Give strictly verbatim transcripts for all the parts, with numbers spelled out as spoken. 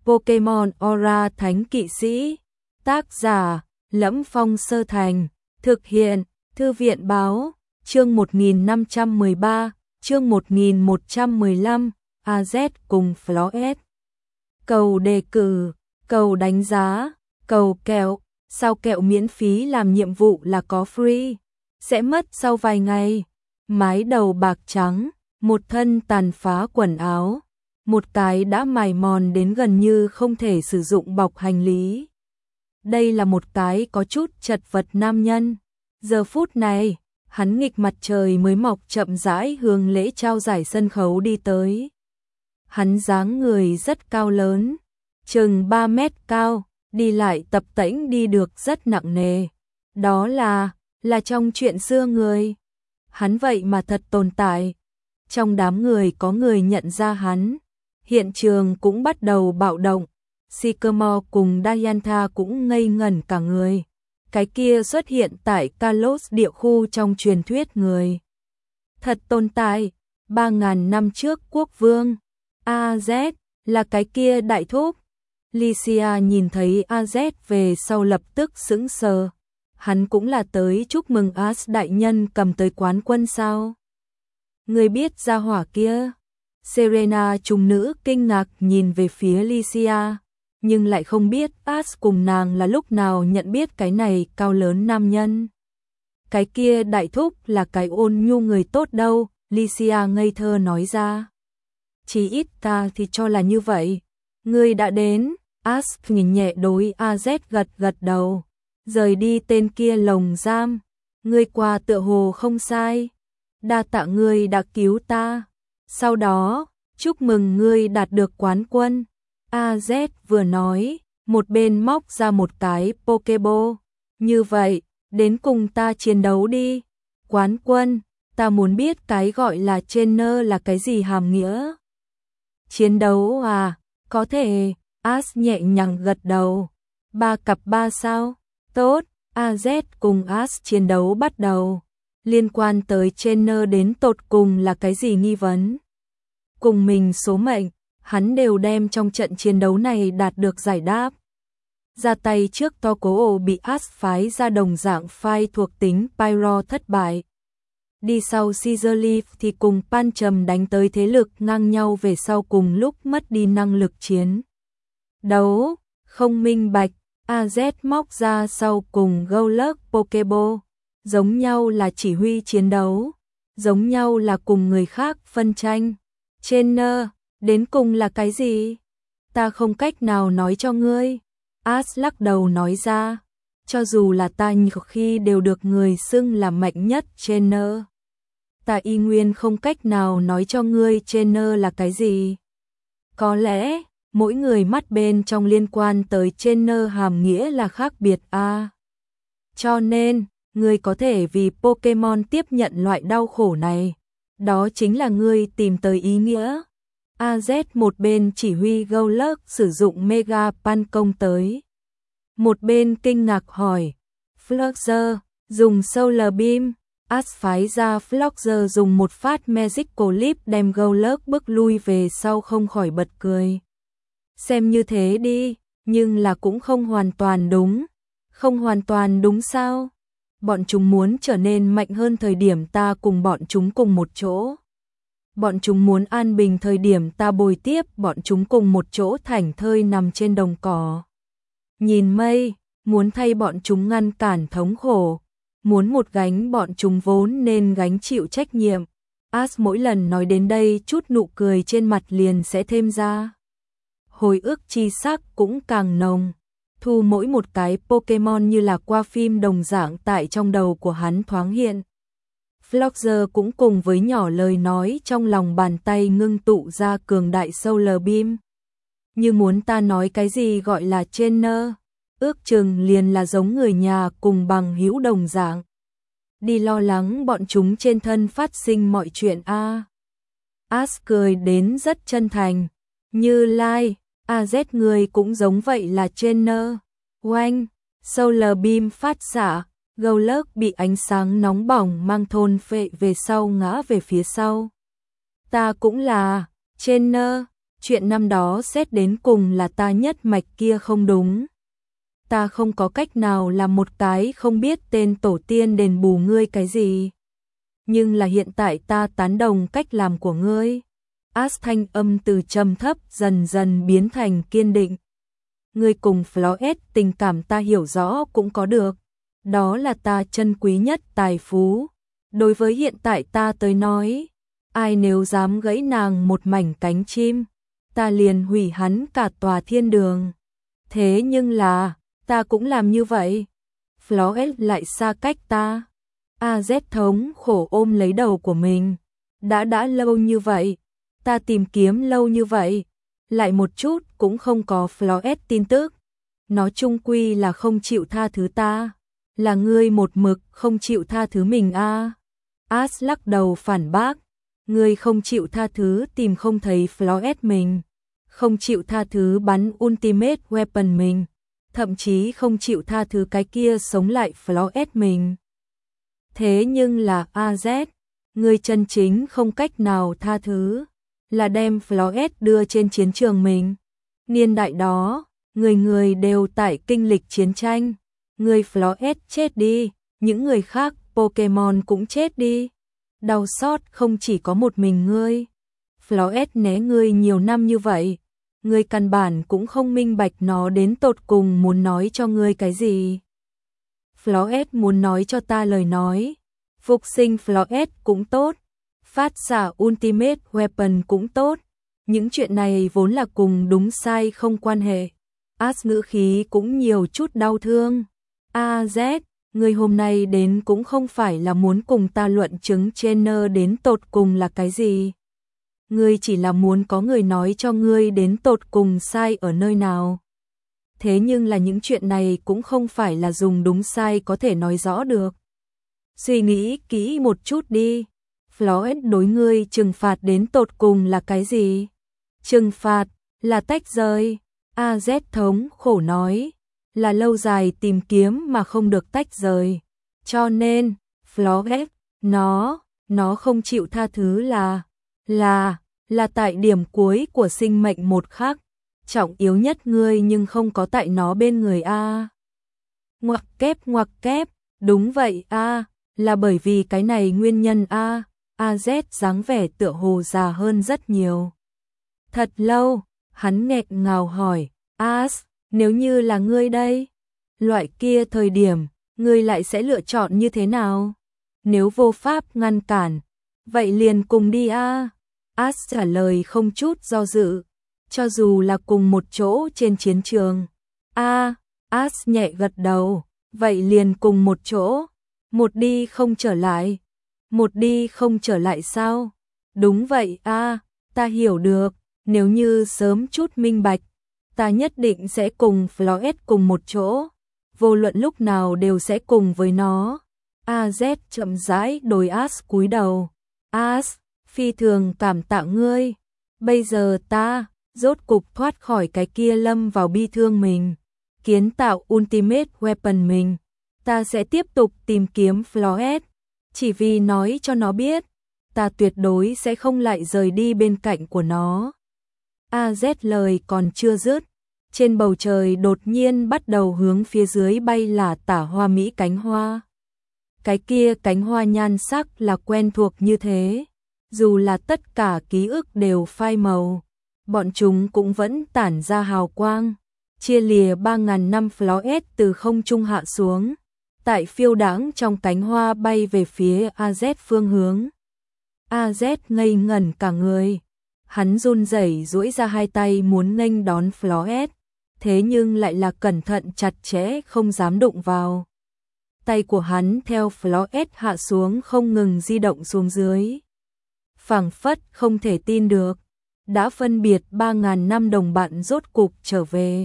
Pokemon Aura Thánh Kỵ Sĩ. Tác giả: Lẫm Phong Sơ Thành. Thực hiện: Thư viện báo. Chương một nghìn năm trăm mười ba, chương một nghìn một trăm mười lăm, a dét cùng Floret. Cầu đề cử, cầu đánh giá, cầu kẹo, sao kẹo miễn phí làm nhiệm vụ là có free, sẽ mất sau vài ngày. Mái đầu bạc trắng, một thân tàn phá quần áo, một cái đã mài mòn đến gần như không thể sử dụng bọc hành lý. Đây là một cái có chút chật vật nam nhân. Giờ phút này, hắn nghịch mặt trời mới mọc chậm rãi hướng lễ trao giải sân khấu đi tới. Hắn dáng người rất cao lớn, chừng ba mét cao, đi lại tập tễnh đi được rất nặng nề. Đó là, là trong chuyện xưa người. Hắn vậy mà thật tồn tại. Trong đám người có người nhận ra hắn. Hiện trường cũng bắt đầu bạo động. Sycamore cùng Diantha cũng ngây ngẩn cả người. Cái kia xuất hiện tại Kalos địa khu trong truyền thuyết người. Thật tồn tại, ba ngàn năm trước quốc vương. a dét, là cái kia đại thúc. Lycia nhìn thấy a dét về sau lập tức sững sờ. Hắn cũng là tới chúc mừng As đại nhân cầm tới quán quân sao? Người biết gia hỏa kia? Serena trùng nữ kinh ngạc nhìn về phía Lycia, nhưng lại không biết As cùng nàng là lúc nào nhận biết cái này cao lớn nam nhân. Cái kia đại thúc là cái ôn nhu người tốt đâu, Lycia ngây thơ nói ra. Chỉ ít ta thì cho là như vậy. Người đã đến, As nhìn nhẹ đối a dét gật gật đầu. Rời đi tên kia lồng giam, ngươi qua tựa hồ không sai. Đa tạ ngươi đã cứu ta. Sau đó, chúc mừng ngươi đạt được quán quân. a dét vừa nói, một bên móc ra một cái Pokeball. Như vậy, đến cùng ta chiến đấu đi. Quán quân, ta muốn biết cái gọi là trainer là cái gì hàm nghĩa. Chiến đấu à, có thể, As nhẹ nhàng gật đầu. Ba cặp ba sao? Tốt, a dét cùng As chiến đấu bắt đầu. Liên quan tới trainer đến tột cùng là cái gì nghi vấn? Cùng mình số mệnh, hắn đều đem trong trận chiến đấu này đạt được giải đáp. Ra tay trước to cố ổ bị As phái ra đồng dạng phai thuộc tính Pyro thất bại. Đi sau Scissor Leaf thì cùng Pancham đánh tới thế lực ngang nhau về sau cùng lúc mất đi năng lực chiến đấu, không minh bạch. a dét móc ra sau cùng Golurk Pokeball, giống nhau là chỉ huy chiến đấu, giống nhau là cùng người khác phân tranh. Trainer, đến cùng là cái gì? Ta không cách nào nói cho ngươi. As lắc đầu nói ra, cho dù là ta nhiều khi đều được người xưng là mạnh nhất trainer. Ta y nguyên không cách nào nói cho ngươi trainer là cái gì. Có lẽ mỗi người mắt bên trong liên quan tới trainer hàm nghĩa là khác biệt a. À, cho nên, ngươi có thể vì Pokemon tiếp nhận loại đau khổ này. Đó chính là ngươi tìm tới ý nghĩa. a dét một bên chỉ huy Golurk sử dụng Mega Pan công tới. Một bên kinh ngạc hỏi. Fluxer, dùng Solar Beam. As phái ra Fluxer dùng một phát Magical Leap đem Golurk bước lui về sau không khỏi bật cười. Xem như thế đi, nhưng là cũng không hoàn toàn đúng. Không hoàn toàn đúng sao? Bọn chúng muốn trở nên mạnh hơn thời điểm ta cùng bọn chúng cùng một chỗ. Bọn chúng muốn an bình thời điểm ta bồi tiếp bọn chúng cùng một chỗ thảnh thơi nằm trên đồng cỏ. Nhìn mây, muốn thay bọn chúng ngăn cản thống khổ. Muốn một gánh bọn chúng vốn nên gánh chịu trách nhiệm. As mỗi lần nói đến đây chút nụ cười trên mặt liền sẽ thêm ra. Hồi ức chi sắc cũng càng nồng. Thu mỗi một cái Pokemon như là qua phim đồng dạng tại trong đầu của hắn thoáng hiện. Fluxer cũng cùng với nhỏ lời nói trong lòng bàn tay ngưng tụ ra cường đại Solar Beam. Như muốn ta nói cái gì gọi là trainer, ước chừng liền là giống người nhà cùng bằng hữu đồng dạng. Đi lo lắng bọn chúng trên thân phát sinh mọi chuyện a. À. As cười đến rất chân thành. Như Lai, a dét người cũng giống vậy là trainer. Oanh, Solar Beam phát xạ, Golurk bị ánh sáng nóng bỏng mang thôn phệ về sau ngã về phía sau. Ta cũng là trainer, Chuyện năm đó xét đến cùng là ta nhất mạch kia không đúng. Ta không có cách nào làm một cái không biết tên tổ tiên đền bù ngươi cái gì. Nhưng là hiện tại ta tán đồng cách làm của ngươi. As thanh âm từ trầm thấp dần dần biến thành kiên định. Ngươi cùng Floyd tình cảm ta hiểu rõ cũng có được. Đó là ta chân quý nhất tài phú. Đối với hiện tại ta tới nói, ai nếu dám gãy nàng một mảnh cánh chim, ta liền hủy hắn cả tòa thiên đường. Thế nhưng là, ta cũng làm như vậy. Floyd lại xa cách ta. A Z thống khổ ôm lấy đầu của mình. Đã đã lâu như vậy, ta tìm kiếm lâu như vậy, lại một chút cũng không có Floyd tin tức. Nó chung quy là không chịu tha thứ ta. Là ngươi một mực không chịu tha thứ mình a. À. As lắc đầu phản bác. Ngươi không chịu tha thứ tìm không thấy Floyd mình. Không chịu tha thứ bắn Ultimate Weapon mình. Thậm chí không chịu tha thứ cái kia sống lại Floyd mình. Thế nhưng là A Z, ngươi chân chính không cách nào tha thứ, là đem Floyd đưa trên chiến trường mình. Niên đại đó, người người đều tại kinh lịch chiến tranh. Người Floyd chết đi, những người khác Pokemon cũng chết đi. Đau xót không chỉ có một mình ngươi. Floyd né ngươi nhiều năm như vậy, ngươi căn bản cũng không minh bạch nó đến tột cùng muốn nói cho ngươi cái gì. Floyd muốn nói cho ta lời nói, phục sinh Floyd cũng tốt, phát xạ Ultimate Weapon cũng tốt, những chuyện này vốn là cùng đúng sai không quan hệ. As ngữ khí cũng nhiều chút đau thương. A Z, người hôm nay đến cũng không phải là muốn cùng ta luận chứng Trainer đến tột cùng là cái gì. Ngươi chỉ là muốn có người nói cho ngươi đến tột cùng sai ở nơi nào. Thế nhưng là những chuyện này cũng không phải là dùng đúng sai có thể nói rõ được. Suy nghĩ kỹ một chút đi. Floyd đối ngươi trừng phạt đến tột cùng là cái gì? Trừng phạt là tách rời. A Z thống khổ nói. Là lâu dài tìm kiếm mà không được tách rời. Cho nên, Floyd, nó, nó không chịu tha thứ là, là, là tại điểm cuối của sinh mệnh một khắc. Trọng yếu nhất ngươi nhưng không có tại nó bên người a. Ngoặc kép ngoặc kép, đúng vậy a, là bởi vì cái này nguyên nhân a. A Z dáng vẻ tựa hồ già hơn rất nhiều. Thật lâu, hắn nghẹn ngào hỏi, As, nếu như là ngươi đây, loại kia thời điểm, ngươi lại sẽ lựa chọn như thế nào? Nếu vô pháp ngăn cản, vậy liền cùng đi a. As trả lời không chút do dự. Cho dù là cùng một chỗ trên chiến trường. A, As nhẹ gật đầu, vậy liền cùng một chỗ. Một đi không trở lại. Một đi không trở lại sao? Đúng vậy a, ta hiểu được, nếu như sớm chút minh bạch, ta nhất định sẽ cùng Floyd cùng một chỗ. Vô luận lúc nào đều sẽ cùng với nó. A Z chậm rãi đối As cúi đầu. As, phi thường cảm tạ ngươi. Bây giờ ta rốt cục thoát khỏi cái kia lâm vào bi thương mình, kiến tạo Ultimate Weapon mình. Ta sẽ tiếp tục tìm kiếm Floyd, chỉ vì nói cho nó biết, ta tuyệt đối sẽ không lại rời đi bên cạnh của nó. A Z lời còn chưa dứt, trên bầu trời đột nhiên bắt đầu hướng phía dưới bay là tả hoa mỹ cánh hoa. Cái kia cánh hoa nhan sắc là quen thuộc như thế, dù là tất cả ký ức đều phai màu, bọn chúng cũng vẫn tản ra hào quang, chia lìa ba ngàn năm Floyd từ không trung hạ xuống, tại phiêu đãng trong cánh hoa bay về phía A Z phương hướng. A Z ngây ngẩn cả người, hắn run rẩy duỗi ra hai tay muốn nghênh đón Floyd, thế nhưng lại là cẩn thận chặt chẽ không dám đụng vào. Tay của hắn theo Floyd hạ xuống không ngừng di động xuống dưới. Phảng phất không thể tin được, đã phân biệt ba ngàn năm đồng bạn rốt cục trở về.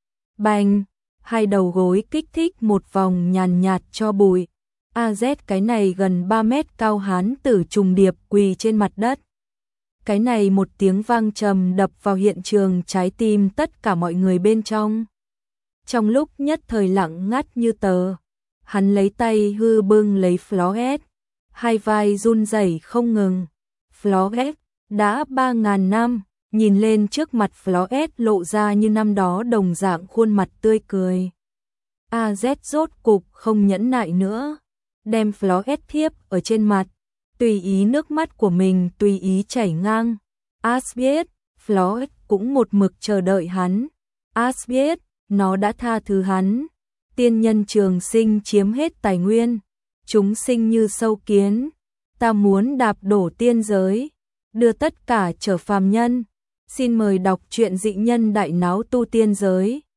Bành, hai đầu gối kích thích một vòng nhàn nhạt cho bụi. A Z cái này gần ba mét cao hán tử trùng điệp quỳ trên mặt đất. Cái này một tiếng vang trầm đập vào hiện trường trái tim tất cả mọi người bên trong. Trong lúc nhất thời lặng ngắt như tờ, hắn lấy tay hư bưng lấy Floyd, hai vai run rẩy không ngừng. Floyd, đã ba ngàn năm, nhìn lên trước mặt Floyd lộ ra như năm đó đồng dạng khuôn mặt tươi cười. A Z rốt cục không nhẫn nại nữa, đem Floyd thiếp ở trên mặt, tùy ý nước mắt của mình tùy ý chảy ngang. As biết, Floyd cũng một mực chờ đợi hắn. As biết, nó đã tha thứ hắn. Tiên nhân trường sinh chiếm hết tài nguyên, chúng sinh như sâu kiến, ta muốn đạp đổ tiên giới, đưa tất cả trở phàm nhân. Xin mời đọc truyện Dị Nhân Đại Náo Tu Tiên Giới.